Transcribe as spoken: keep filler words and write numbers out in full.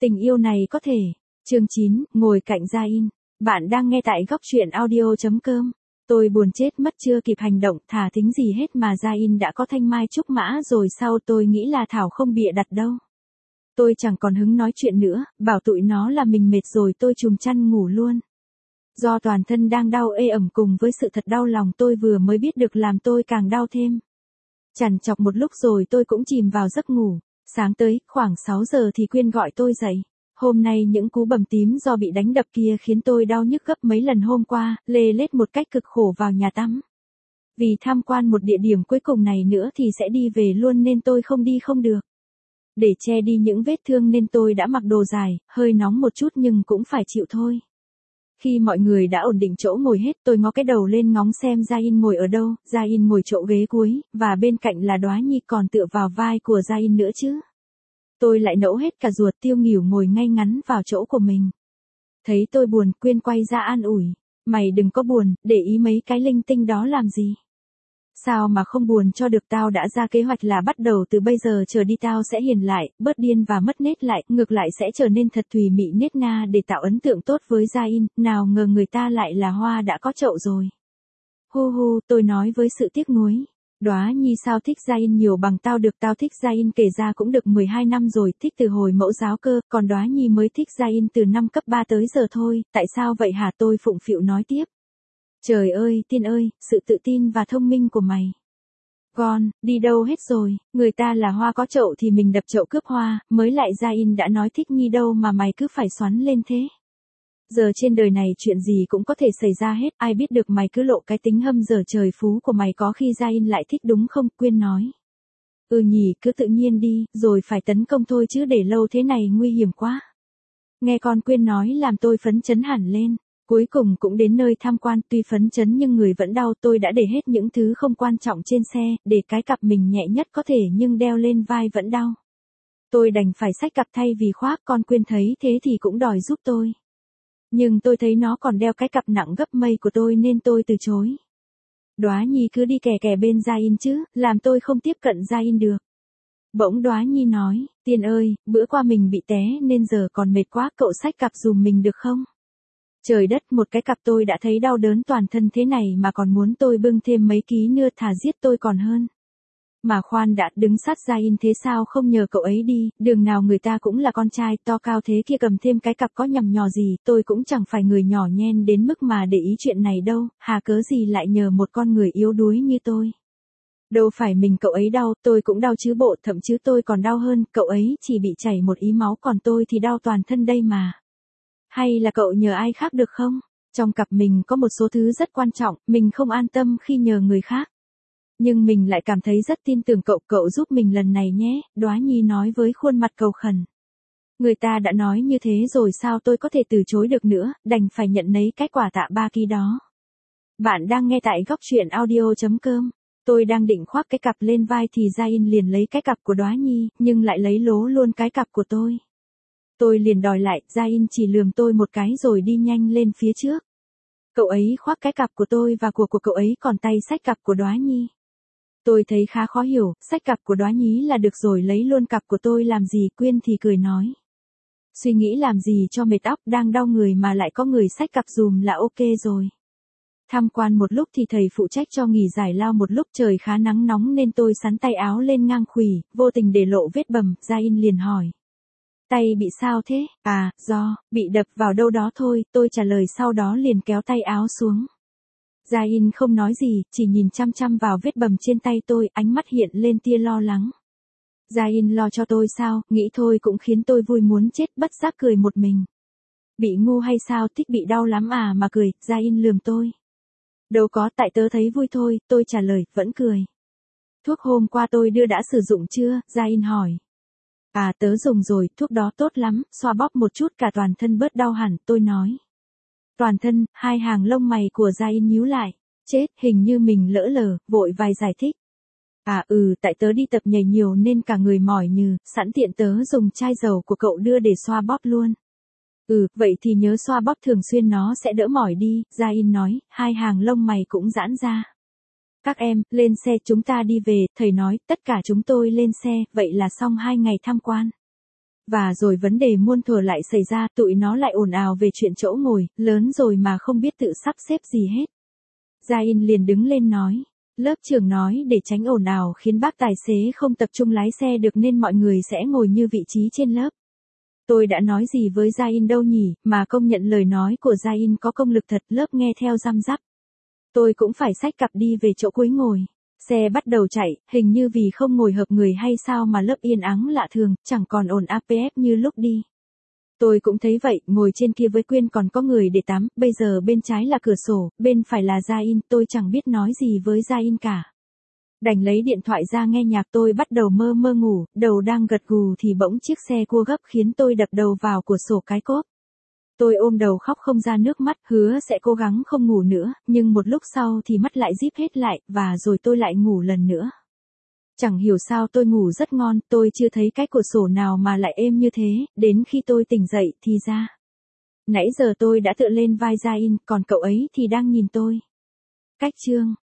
Tình yêu này có thể. Chương chín, ngồi cạnh Gia In. Bạn đang nghe tại góc truyện audio chấm com. Tôi buồn chết mất chưa kịp hành động, thà tính gì hết mà Gia In đã có thanh mai trúc mã rồi sao, tôi nghĩ là Thảo không bịa đặt đâu. Tôi chẳng còn hứng nói chuyện nữa, bảo tụi nó là mình mệt rồi tôi chùm chăn ngủ luôn. Do toàn thân đang đau ê ẩm cùng với sự thật đau lòng tôi vừa mới biết được làm tôi càng đau thêm. Chằn chọc một lúc rồi tôi cũng chìm vào giấc ngủ. Sáng tới, khoảng sáu giờ thì Quyên gọi tôi dậy. Hôm nay những cú bầm tím do bị đánh đập kia khiến tôi đau nhức gấp mấy lần hôm qua, lê lết một cách cực khổ vào nhà tắm. Vì tham quan một địa điểm cuối cùng này nữa thì sẽ đi về luôn nên tôi không đi không được. Để che đi những vết thương nên tôi đã mặc đồ dài, hơi nóng một chút nhưng cũng phải chịu thôi. Khi mọi người đã ổn định chỗ ngồi hết, tôi ngó cái đầu lên ngóng xem Gia In ngồi ở đâu. Gia In ngồi chỗ ghế cuối, và bên cạnh là Đóa Nhi còn tựa vào vai của Gia In nữa chứ. Tôi lại nẫu hết cả ruột, tiêu nghỉu ngồi ngay ngắn vào chỗ của mình. Thấy tôi buồn, Quyên quay ra an ủi. Mày đừng có buồn, để ý mấy cái linh tinh đó làm gì. Sao mà không buồn cho được, tao đã ra kế hoạch là bắt đầu từ bây giờ trở đi tao sẽ hiền lại, bớt điên và mất nết lại, ngược lại sẽ trở nên thật thùy mị nết na để tạo ấn tượng tốt với Gia In, nào ngờ người ta lại là hoa đã có chậu rồi. Hu hu, tôi nói với sự tiếc nuối. Đóa Nhi sao thích Gia In nhiều bằng tao được, tao thích Gia In kể ra cũng được mười hai năm rồi, thích từ hồi mẫu giáo cơ, còn Đóa Nhi mới thích Gia In từ năm cấp ba tới giờ thôi, tại sao vậy hả, tôi phụng phịu nói tiếp. Trời ơi, Tiên ơi, sự tự tin và thông minh của mày. Con, đi đâu hết rồi, người ta là hoa có chậu thì mình đập chậu cướp hoa, mới lại Gia In đã nói thích Nhi đâu mà mày cứ phải xoắn lên thế. Giờ trên đời này chuyện gì cũng có thể xảy ra hết, ai biết được mày cứ lộ cái tính hâm dở trời phú của mày có khi Gia In lại thích đúng không, Quyên nói. Ừ nhỉ, cứ tự nhiên đi, rồi phải tấn công thôi chứ để lâu thế này nguy hiểm quá. Nghe con Quyên nói làm tôi phấn chấn hẳn lên. Cuối cùng cũng đến nơi tham quan, tuy phấn chấn nhưng người vẫn đau, tôi đã để hết những thứ không quan trọng trên xe, để cái cặp mình nhẹ nhất có thể nhưng đeo lên vai vẫn đau. Tôi đành phải xách cặp thay vì khoác, con Quyên thấy thế thì cũng đòi giúp tôi. Nhưng tôi thấy nó còn đeo cái cặp nặng gấp mây của tôi nên tôi từ chối. Đóa Nhi cứ đi kè kè bên Gia In chứ, làm tôi không tiếp cận Gia In được. Bỗng Đóa Nhi nói, Tiên ơi, bữa qua mình bị té nên giờ còn mệt quá, cậu xách cặp dùm mình được không? Trời đất, một cái cặp tôi đã thấy đau đớn toàn thân thế này mà còn muốn tôi bưng thêm mấy ký nữa, thà giết tôi còn hơn. Mà khoan đã, đứng sát Gia In thế sao không nhờ cậu ấy đi, đường nào người ta cũng là con trai to cao thế kia cầm thêm cái cặp có nhằm nhò gì, tôi cũng chẳng phải người nhỏ nhen đến mức mà để ý chuyện này đâu, hà cớ gì lại nhờ một con người yếu đuối như tôi. Đâu phải mình cậu ấy đau, tôi cũng đau chứ bộ, thậm chí tôi còn đau hơn, cậu ấy chỉ bị chảy một ý máu còn tôi thì đau toàn thân đây mà. Hay là cậu nhờ ai khác được không? Trong cặp mình có một số thứ rất quan trọng, mình không an tâm khi nhờ người khác. Nhưng mình lại cảm thấy rất tin tưởng cậu, cậu giúp mình lần này nhé, Đóa Nhi nói với khuôn mặt cầu khẩn. Người ta đã nói như thế rồi sao tôi có thể từ chối được nữa, đành phải nhận lấy cái quà tạ ba ký đó. Bạn đang nghe tại góc truyện audio chấm com. Tôi đang định khoác cái cặp lên vai thì Gia In liền lấy cái cặp của Đóa Nhi, nhưng lại lấy lố luôn cái cặp của tôi. Tôi liền đòi lại, Gia In chỉ lườm tôi một cái rồi đi nhanh lên phía trước. Cậu ấy khoác cái cặp của tôi và của của cậu ấy còn tay xách cặp của Đóa Nhi. Tôi thấy khá khó hiểu, xách cặp của Đóa Nhi là được rồi lấy luôn cặp của tôi làm gì, Quyên thì cười nói. Suy nghĩ làm gì cho mệt óc, đang đau người mà lại có người xách cặp dùm là ok rồi. Tham quan một lúc thì thầy phụ trách cho nghỉ giải lao một lúc, trời khá nắng nóng nên tôi xắn tay áo lên ngang khuỷu, vô tình để lộ vết bầm, Gia In liền hỏi. Tay bị sao thế? À, do, bị đập vào đâu đó thôi, tôi trả lời sau đó liền kéo tay áo xuống. Gia In không nói gì, chỉ nhìn chăm chăm vào vết bầm trên tay tôi, ánh mắt hiện lên tia lo lắng. Gia In lo cho tôi sao, nghĩ thôi cũng khiến tôi vui muốn chết, bất giác cười một mình. Bị ngu hay sao, thích bị đau lắm à mà cười, Gia In lườm tôi. Đâu có, tại tớ thấy vui thôi, tôi trả lời, vẫn cười. Thuốc hôm qua tôi đưa đã sử dụng chưa, Gia In hỏi. À tớ dùng rồi, thuốc đó tốt lắm, xoa bóp một chút cả toàn thân bớt đau hẳn, tôi nói. Toàn thân, hai hàng lông mày của Gia In nhíu lại. Chết, hình như mình lỡ lờ, vội vài giải thích. À ừ, tại tớ đi tập nhảy nhiều nên cả người mỏi nhừ, sẵn tiện tớ dùng chai dầu của cậu đưa để xoa bóp luôn. Ừ, vậy thì nhớ xoa bóp thường xuyên nó sẽ đỡ mỏi đi, Gia In nói, hai hàng lông mày cũng giãn ra. Các em, lên xe chúng ta đi về, thầy nói, tất cả chúng tôi lên xe, vậy là xong hai ngày tham quan. Và rồi vấn đề muôn thuở lại xảy ra, tụi nó lại ồn ào về chuyện chỗ ngồi, lớn rồi mà không biết tự sắp xếp gì hết. Jain liền đứng lên nói. Lớp trưởng nói để tránh ồn ào khiến bác tài xế không tập trung lái xe được nên mọi người sẽ ngồi như vị trí trên lớp. Tôi đã nói gì với Jain đâu nhỉ, mà công nhận lời nói của Jain có công lực thật, lớp nghe theo răm rắp. Tôi cũng phải xách cặp đi về chỗ cuối ngồi. Xe bắt đầu chạy, hình như vì không ngồi hợp người hay sao mà lớp yên ắng lạ thường, chẳng còn ồn áp ép như lúc đi. Tôi cũng thấy vậy, ngồi trên kia với Quyên còn có người để tắm, bây giờ bên trái là cửa sổ, bên phải là Jain, tôi chẳng biết nói gì với Jain cả. Đành lấy điện thoại ra nghe nhạc, tôi bắt đầu mơ mơ ngủ, đầu đang gật gù thì bỗng chiếc xe cua gấp khiến tôi đập đầu vào cửa sổ cái cốp. Tôi ôm đầu khóc không ra nước mắt, hứa sẽ cố gắng không ngủ nữa, nhưng một lúc sau thì mắt lại díp hết lại, và rồi tôi lại ngủ lần nữa. Chẳng hiểu sao tôi ngủ rất ngon, tôi chưa thấy cái cửa sổ nào mà lại êm như thế, đến khi tôi tỉnh dậy thì ra. Nãy giờ tôi đã tựa lên vai Jain, còn cậu ấy thì đang nhìn tôi. Cách chương